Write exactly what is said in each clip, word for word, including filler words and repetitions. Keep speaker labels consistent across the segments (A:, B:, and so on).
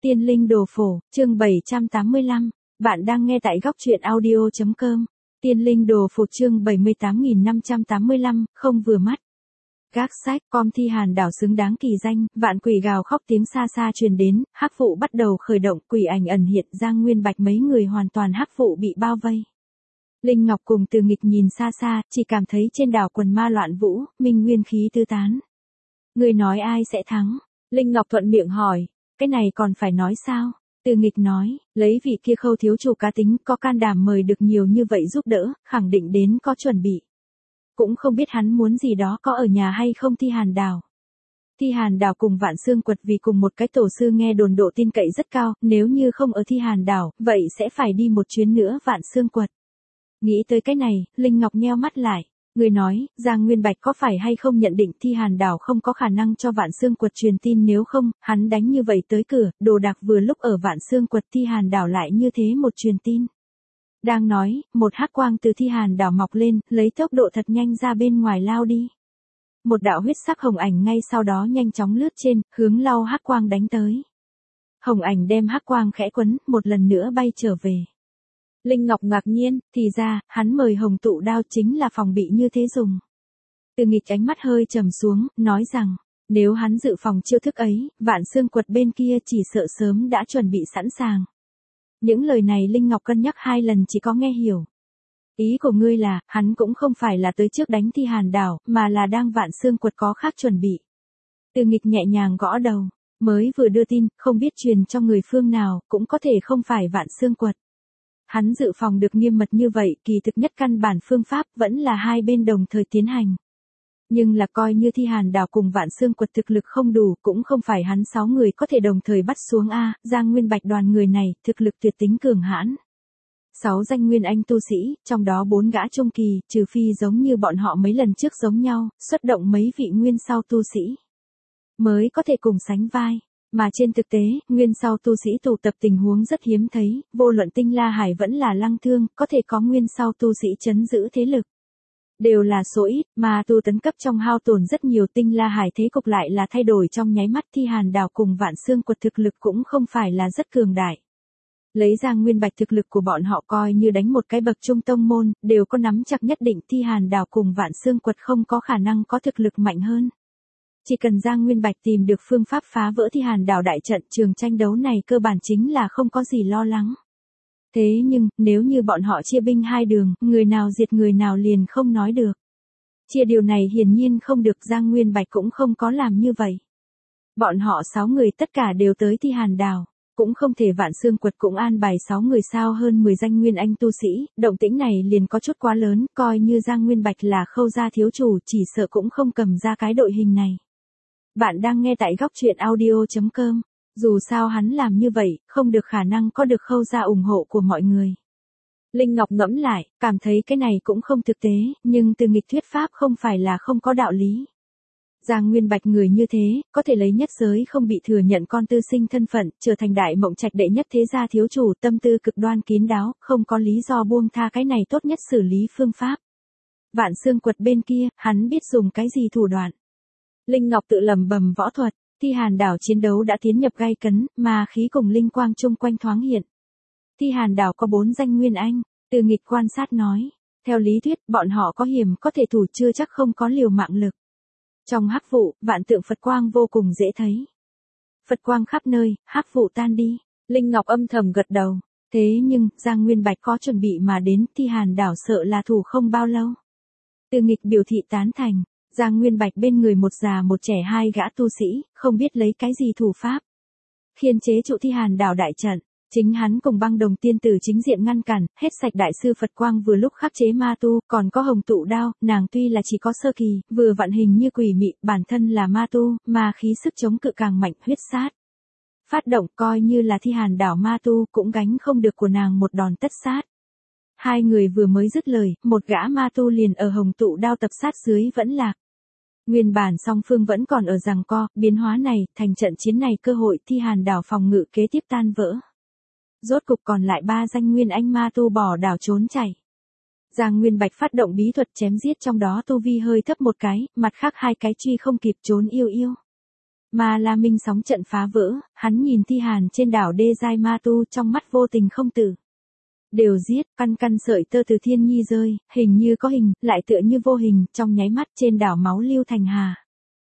A: Tiên linh đồ phổ, chương bảy trăm tám mươi lăm. Bạn đang nghe tại góc truyện audio.com. Tiên linh đồ phổ chương bảy mươi tám nghìn năm trăm tám mươi lăm, không vừa mắt. Gác sách, com thi hàn đảo xứng đáng kỳ danh, vạn quỷ gào khóc tiếng xa xa truyền đến, hắc vụ bắt đầu khởi động, quỷ ảnh ẩn hiện, Giang Nguyên Bạch mấy người hoàn toàn hắc vụ bị bao vây. Linh Ngọc cùng Từ Nghịch nhìn xa xa, chỉ cảm thấy trên đảo quần ma loạn vũ, minh nguyên khí tứ tán. Người nói ai sẽ thắng? Linh Ngọc thuận miệng hỏi. Cái này còn phải nói sao? Từ Nghịch nói, lấy vị kia Khâu thiếu chủ cá tính, có can đảm mời được nhiều như vậy giúp đỡ, khẳng định đến có chuẩn bị. Cũng không biết hắn muốn gì đó có ở nhà hay không Thi Hàn Đảo. Thi Hàn Đảo cùng Vạn Xương Quật vì cùng một cái tổ sư nghe đồn độ tin cậy rất cao, nếu như không ở Thi Hàn Đảo, vậy sẽ phải đi một chuyến nữa Vạn Xương Quật. Nghĩ tới cái này, Linh Ngọc nheo mắt lại. Người nói, Giang Nguyên Bạch có phải hay không nhận định Thi Hàn Đảo không có khả năng cho Vạn Xương Quật truyền tin, nếu không, hắn đánh như vậy tới cửa, đồ đạc vừa lúc ở Vạn Xương Quật, Thi Hàn Đảo lại như thế một truyền tin. Đang nói, một hắc quang từ Thi Hàn Đảo mọc lên, lấy tốc độ thật nhanh ra bên ngoài lao đi. Một đạo huyết sắc hồng ảnh ngay sau đó nhanh chóng lướt trên, hướng lao hắc quang đánh tới. Hồng ảnh đem hắc quang khẽ quấn, một lần nữa bay trở về. Linh Ngọc ngạc nhiên, thì ra, hắn mời hồng tụ đao chính là phòng bị như thế dùng. Từ Nghịch ánh mắt hơi trầm xuống, nói rằng, nếu hắn dự phòng chiêu thức ấy, Vạn Xương Quật bên kia chỉ sợ sớm đã chuẩn bị sẵn sàng. Những lời này Linh Ngọc cân nhắc hai lần chỉ có nghe hiểu. Ý của ngươi là, hắn cũng không phải là tới trước đánh Thi Hàn Đảo, mà là đang Vạn Xương Quật có khác chuẩn bị. Từ Nghịch nhẹ nhàng gõ đầu, mới vừa đưa tin, không biết truyền cho người phương nào, cũng có thể không phải Vạn Xương Quật. Hắn dự phòng được nghiêm mật như vậy, kỳ thực nhất căn bản phương pháp vẫn là hai bên đồng thời tiến hành. Nhưng là coi như Thi Hàn Đảo cùng Vạn Xương Quật thực lực không đủ, cũng không phải hắn sáu người có thể đồng thời bắt xuống a, Giang Nguyên Bạch đoàn người này, thực lực tuyệt tính cường hãn. Sáu danh nguyên anh tu sĩ, trong đó bốn gã trung kỳ, trừ phi giống như bọn họ mấy lần trước giống nhau, xuất động mấy vị nguyên sau tu sĩ, mới có thể cùng sánh vai. Mà trên thực tế, nguyên sau tu sĩ tụ tập tình huống rất hiếm thấy, vô luận Tinh La Hải vẫn là Lăng Thương, có thể có nguyên sau tu sĩ trấn giữ thế lực. Đều là số ít, mà tu tấn cấp trong hao tổn rất nhiều, Tinh La Hải thế cục lại là thay đổi trong nháy mắt. Thi Hàn Đảo cùng Vạn Xương Quật thực lực cũng không phải là rất cường đại. Lấy Giang Nguyên Bạch thực lực của bọn họ coi như đánh một cái bậc trung tông môn, đều có nắm chắc nhất định Thi Hàn Đảo cùng Vạn Xương Quật không có khả năng có thực lực mạnh hơn. Chỉ cần Giang Nguyên Bạch tìm được phương pháp phá vỡ Thi Hàn Đảo đại trận, trường tranh đấu này cơ bản chính là không có gì lo lắng. Thế nhưng, nếu như bọn họ chia binh hai đường, người nào diệt người nào liền không nói được. Chia điều này hiển nhiên không được, Giang Nguyên Bạch cũng không có làm như vậy. Bọn họ sáu người tất cả đều tới Thi Hàn Đảo, cũng không thể Vạn Xương Quật cũng an bài sáu người sao hơn mười danh nguyên anh tu sĩ, động tĩnh này liền có chút quá lớn, coi như Giang Nguyên Bạch là Khâu gia thiếu chủ chỉ sợ cũng không cầm ra cái đội hình này. Bạn đang nghe tại góc truyện audio.com. Dù sao hắn làm như vậy, không được khả năng có được Khâu gia ủng hộ của mọi người. Linh Ngọc ngẫm lại, cảm thấy cái này cũng không thực tế, nhưng Từ Nghịch thuyết pháp không phải là không có đạo lý. Giang Nguyên Bạch người như thế, có thể lấy nhất giới không bị thừa nhận con tư sinh thân phận, trở thành đại mộng trạch đệ nhất thế gia thiếu chủ, tâm tư cực đoan kín đáo, không có lý do buông tha cái này tốt nhất xử lý phương pháp. Vạn Xương Quật bên kia, hắn biết dùng cái gì thủ đoạn. Linh Ngọc tự lẩm bẩm võ thuật, Thi Hàn Đảo chiến đấu đã tiến nhập gay cấn, mà khí cùng linh quang chung quanh thoáng hiện. Thi Hàn Đảo có bốn danh nguyên anh, Từ Nghịch quan sát nói, theo lý thuyết, bọn họ có hiểm có thể thủ chưa chắc không có liều mạng lực. Trong hắc vụ, vạn tượng Phật quang vô cùng dễ thấy. Phật quang khắp nơi, hắc vụ tan đi. Linh Ngọc âm thầm gật đầu. Thế nhưng, Giang Nguyên Bạch có chuẩn bị mà đến, Thi Hàn Đảo sợ là thủ không bao lâu. Từ Nghịch biểu thị tán thành. Giang Nguyên Bạch bên người một già một trẻ hai gã tu sĩ, không biết lấy cái gì thủ pháp. Khiên chế trụ Thi Hàn Đảo đại trận. Chính hắn cùng Băng Đồng tiên tử chính diện ngăn cản, hết sạch đại sư Phật quang vừa lúc khắc chế ma tu, còn có hồng tụ đao, nàng tuy là chỉ có sơ kỳ, vừa vặn hình như quỷ mị, bản thân là ma tu, mà khí sức chống cự càng mạnh, huyết sát. Phát động coi như là Thi Hàn Đảo ma tu cũng gánh không được của nàng một đòn tất sát. Hai người vừa mới dứt lời, một gã ma tu liền ở hồng tụ đao tập sát dưới vẫn lạc. Nguyên bản song phương vẫn còn ở giằng co, biến hóa này, thành trận chiến này cơ hội Thi Hàn Đảo phòng ngự kế tiếp tan vỡ. Rốt cục còn lại ba danh nguyên anh ma tu bỏ đảo trốn chạy. Giang Nguyên Bạch phát động bí thuật chém giết, trong đó tu vi hơi thấp một cái, mặt khác hai cái truy không kịp trốn yêu yêu. Ma La Minh sóng trận phá vỡ, hắn nhìn thi hàn trên đảo Đê Giai Ma Tu trong mắt vô tình không tử. Đều giết, căn căn sợi tơ từ thiên nhi rơi, hình như có hình, lại tựa như vô hình, trong nháy mắt trên đảo máu lưu thành hà.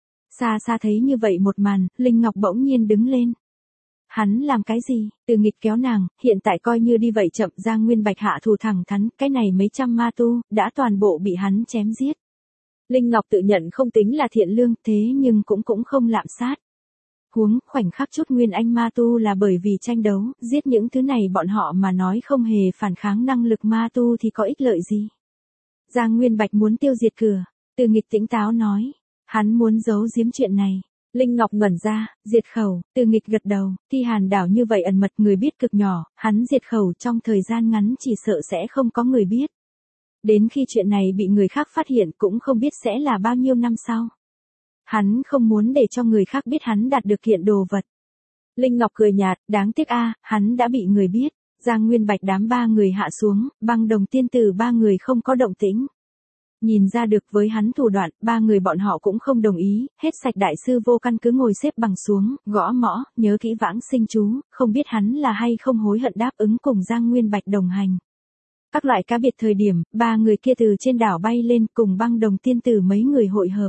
A: Xa xa thấy như vậy một màn, Linh Ngọc bỗng nhiên đứng lên. Hắn làm cái gì? Từ Nghịch kéo nàng, hiện tại coi như đi vậy chậm, Giang Nguyên Bạch hạ thủ thẳng thắn, cái này mấy trăm ma tu, đã toàn bộ bị hắn chém giết. Linh Ngọc tự nhận không tính là thiện lương, thế nhưng cũng cũng không lạm sát. Huống, khoảnh khắc chút Nguyên Anh ma tu là bởi vì tranh đấu, giết những thứ này bọn họ mà nói không hề phản kháng năng lực ma tu thì có ích lợi gì. Giang Nguyên Bạch muốn tiêu diệt cửa, Từ Nghịch tỉnh táo nói, hắn muốn giấu giếm chuyện này. Linh Ngọc ngẩn ra, diệt khẩu, Từ Nghịch gật đầu, thi hàn đảo như vậy ẩn mật người biết cực nhỏ, hắn diệt khẩu trong thời gian ngắn chỉ sợ sẽ không có người biết. Đến khi chuyện này bị người khác phát hiện cũng không biết sẽ là bao nhiêu năm sau. Hắn không muốn để cho người khác biết hắn đạt được kiện đồ vật. Linh Ngọc cười nhạt, đáng tiếc a, hắn đã bị người biết. Giang Nguyên Bạch đám ba người hạ xuống, Băng Đồng tiên tử ba người không có động tĩnh. Nhìn ra được với hắn thủ đoạn, ba người bọn họ cũng không đồng ý, hết sạch đại sư vô căn cứ ngồi xếp bằng xuống, gõ mõ, nhớ kỹ vãng sinh chú, không biết hắn là hay không hối hận đáp ứng cùng Giang Nguyên Bạch đồng hành. Các loại cá biệt thời điểm, ba người kia từ trên đảo bay lên cùng Băng Đồng tiên tử mấy người hội hợp.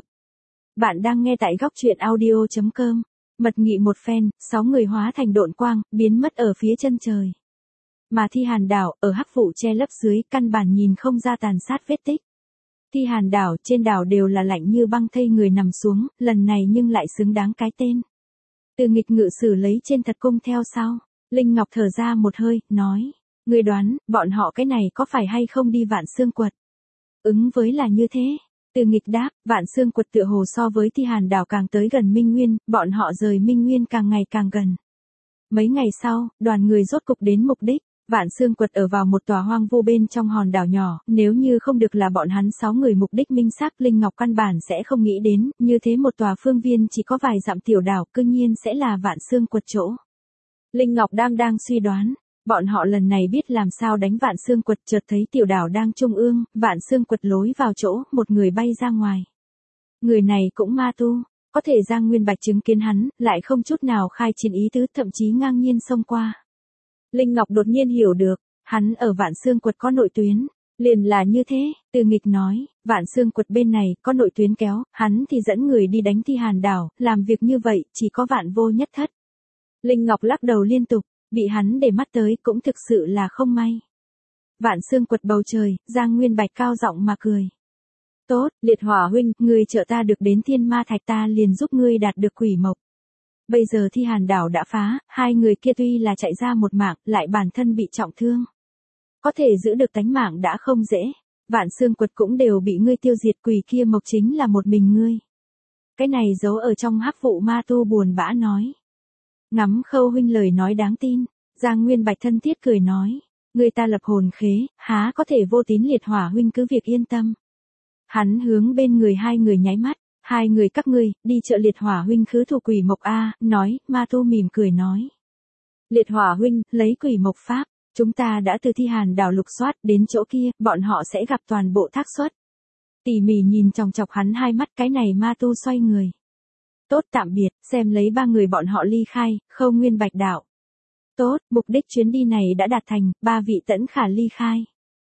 A: Bạn đang nghe tại góc truyện audio chấm com. Mật nghị một phen, sáu người hóa thành độn quang, biến mất ở phía chân trời. Mà thi hàn đảo, ở hắc vụ che lấp dưới, căn bản nhìn không ra tàn sát vết tích. Thi hàn đảo, trên đảo đều là lạnh như băng thây người nằm xuống, lần này nhưng lại xứng đáng cái tên. Từ Nghịch ngự sử lấy trên thật cung theo sau. Linh Ngọc thở ra một hơi, nói. Người đoán, bọn họ cái này có phải hay không đi Vạn Xương Quật? Ứng với là như thế. Từ Nghịch đáp, Vạn Xương Quật tựa hồ so với thi hàn đảo càng tới gần Minh Nguyên, bọn họ rời Minh Nguyên càng ngày càng gần. Mấy ngày sau, đoàn người rốt cục đến mục đích. Vạn Xương Quật ở vào một tòa hoang vu bên trong hòn đảo nhỏ, nếu như không được là bọn hắn sáu người mục đích minh xác, Linh Ngọc căn bản sẽ không nghĩ đến, như thế một tòa phương viên chỉ có vài dặm tiểu đảo, cư nhiên sẽ là Vạn Xương Quật chỗ. Linh Ngọc đang đang suy đoán, bọn họ lần này biết làm sao đánh Vạn Xương Quật, chợt thấy tiểu đảo đang trung ương, Vạn Xương Quật lối vào chỗ, một người bay ra ngoài. Người này cũng ma tu, có thể Giang Nguyên Bạch chứng kiến hắn, lại không chút nào khai chiến ý tứ, thậm chí ngang nhiên xông qua. Linh Ngọc đột nhiên hiểu được, hắn ở Vạn Xương Quật có nội tuyến, liền là như thế, Từ Nghịch nói, Vạn Xương Quật bên này có nội tuyến kéo, hắn thì dẫn người đi đánh thi hàn đảo, làm việc như vậy chỉ có vạn vô nhất thất. Linh Ngọc lắc đầu liên tục, bị hắn để mắt tới cũng thực sự là không may. Vạn Xương Quật bầu trời, Giang Nguyên Bạch cao giọng mà cười. Tốt, Liệt Hỏa huynh, ngươi trợ ta được đến Thiên Ma Thạch, ta liền giúp ngươi đạt được quỷ mộc. Bây giờ thi hàn đảo đã phá, hai người kia tuy là chạy ra một mạng, lại bản thân bị trọng thương. Có thể giữ được tánh mạng đã không dễ. Vạn Xương Quật cũng đều bị ngươi tiêu diệt, quỷ kia mộc chính là một mình ngươi. Cái này giấu ở trong hắc vụ ma tu buồn bã nói. Ngắm Khâu huynh lời nói đáng tin, Giang Nguyên Bạch thân thiết cười nói. Người ta lập hồn khế, há có thể vô tín Liệt Hỏa huynh, cứ việc yên tâm. Hắn hướng bên người hai người nháy mắt. Hai người các ngươi, đi chợ Liệt Hỏa huynh khứ thủ quỷ mộc a, nói, ma tu mỉm cười nói. Liệt Hỏa huynh, lấy quỷ mộc pháp, chúng ta đã từ thi hàn đảo lục soát, đến chỗ kia, bọn họ sẽ gặp toàn bộ thác xuất. Tỉ mỉ nhìn chòng chọc hắn hai mắt, cái này ma tu xoay người. Tốt, tạm biệt, xem lấy ba người bọn họ ly khai, Khâu Nguyên Bạch đạo. Tốt, mục đích chuyến đi này đã đạt thành, ba vị tẫn khả ly khai.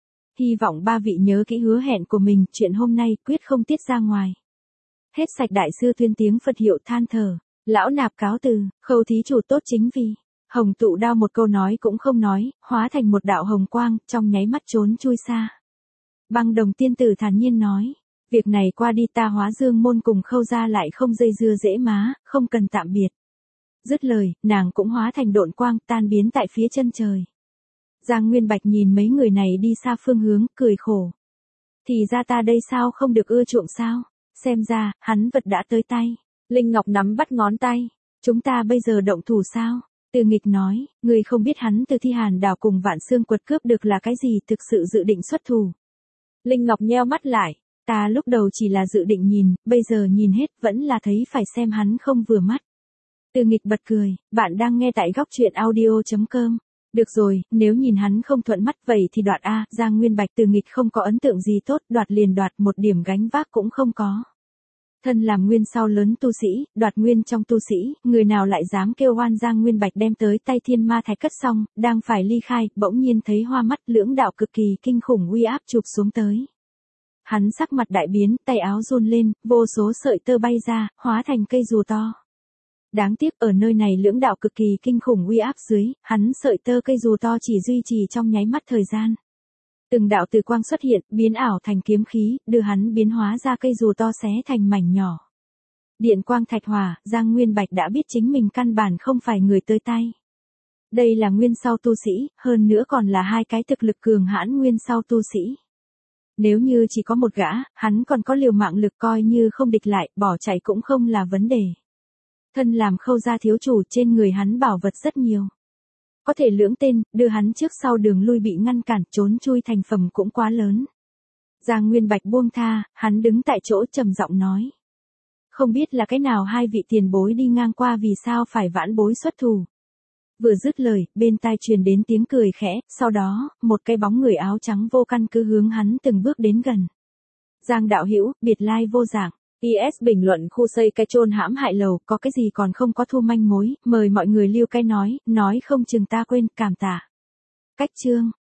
A: Hy vọng ba vị nhớ kỹ hứa hẹn của mình, chuyện hôm nay quyết không tiết ra ngoài. Hết sạch đại sư tuyên tiếng Phật hiệu than thở, lão nạp cáo từ, Khâu thí chủ tốt chính vì. Hồng tụ đao một câu nói cũng không nói, hóa thành một đạo hồng quang, trong nháy mắt trốn chui xa. Băng Đồng tiên tử thản nhiên nói, việc này qua đi ta Hóa Dương môn cùng Khâu gia lại không dây dưa dễ má, không cần tạm biệt. Dứt lời, nàng cũng hóa thành độn quang, tan biến tại phía chân trời. Giang Nguyên Bạch nhìn mấy người này đi xa phương hướng, cười khổ. Thì ra ta đây sao không được ưa chuộng sao? Xem ra, hắn vật đã tới tay. Linh Ngọc nắm bắt ngón tay. Chúng ta bây giờ động thủ sao? Từ Nghịch nói, người không biết hắn từ thi hàn đảo cùng Vạn Xương Quật cướp được là cái gì, thực sự dự định xuất thủ. Linh Ngọc nheo mắt lại. Ta lúc đầu chỉ là dự định nhìn, bây giờ nhìn hết vẫn là thấy phải xem hắn không vừa mắt. Từ Nghịch bật cười, bạn đang nghe tại góc truyện audio chấm com. Được rồi, nếu nhìn hắn không thuận mắt vậy thì đoạt A, Giang Nguyên Bạch Từ Nghịch không có ấn tượng gì tốt, đoạt liền đoạt, một điểm gánh vác cũng không có. Thân làm nguyên sau lớn tu sĩ, đoạt nguyên trong tu sĩ, người nào lại dám kêu oan Giang Nguyên Bạch đem tới tay thiên ma thạch cất xong, đang phải ly khai, bỗng nhiên thấy hoa mắt lưỡng đạo cực kỳ kinh khủng uy áp chụp xuống tới. Hắn sắc mặt đại biến, tay áo run lên, vô số sợi tơ bay ra, hóa thành cây rùa to. Đáng tiếc ở nơi này lưỡng đạo cực kỳ kinh khủng uy áp dưới, hắn sợi tơ cây rùa to chỉ duy trì trong nháy mắt thời gian. Từng đạo từ quang xuất hiện, biến ảo thành kiếm khí, đưa hắn biến hóa ra cây rùa to xé thành mảnh nhỏ. Điện quang thạch hỏa, Giang Nguyên Bạch đã biết chính mình căn bản không phải người tới tay. Đây là nguyên sau tu sĩ, hơn nữa còn là hai cái thực lực cường hãn nguyên sau tu sĩ. Nếu như chỉ có một gã, hắn còn có liều mạng lực coi như không địch lại, bỏ chạy cũng không là vấn đề. Thân làm Khâu gia thiếu chủ trên người hắn bảo vật rất nhiều. Có thể lưỡng tên, đưa hắn trước sau đường lui bị ngăn cản, trốn chui thành phẩm cũng quá lớn. Giang Nguyên Bạch buông tha, hắn đứng tại chỗ trầm giọng nói. Không biết là cái nào hai vị tiền bối đi ngang qua vì sao phải vãn bối xuất thủ. Vừa dứt lời, bên tai truyền đến tiếng cười khẽ, sau đó, một cái bóng người áo trắng vô căn cứ hướng hắn từng bước đến gần. Giang đạo hữu, biệt lai vô dạng. i ét bình luận khu xây cái chôn hãm hại lầu, có cái gì còn không có thu manh mối, mời mọi người lưu cái nói, nói không chừng ta quên, cảm tạ. Cách chương.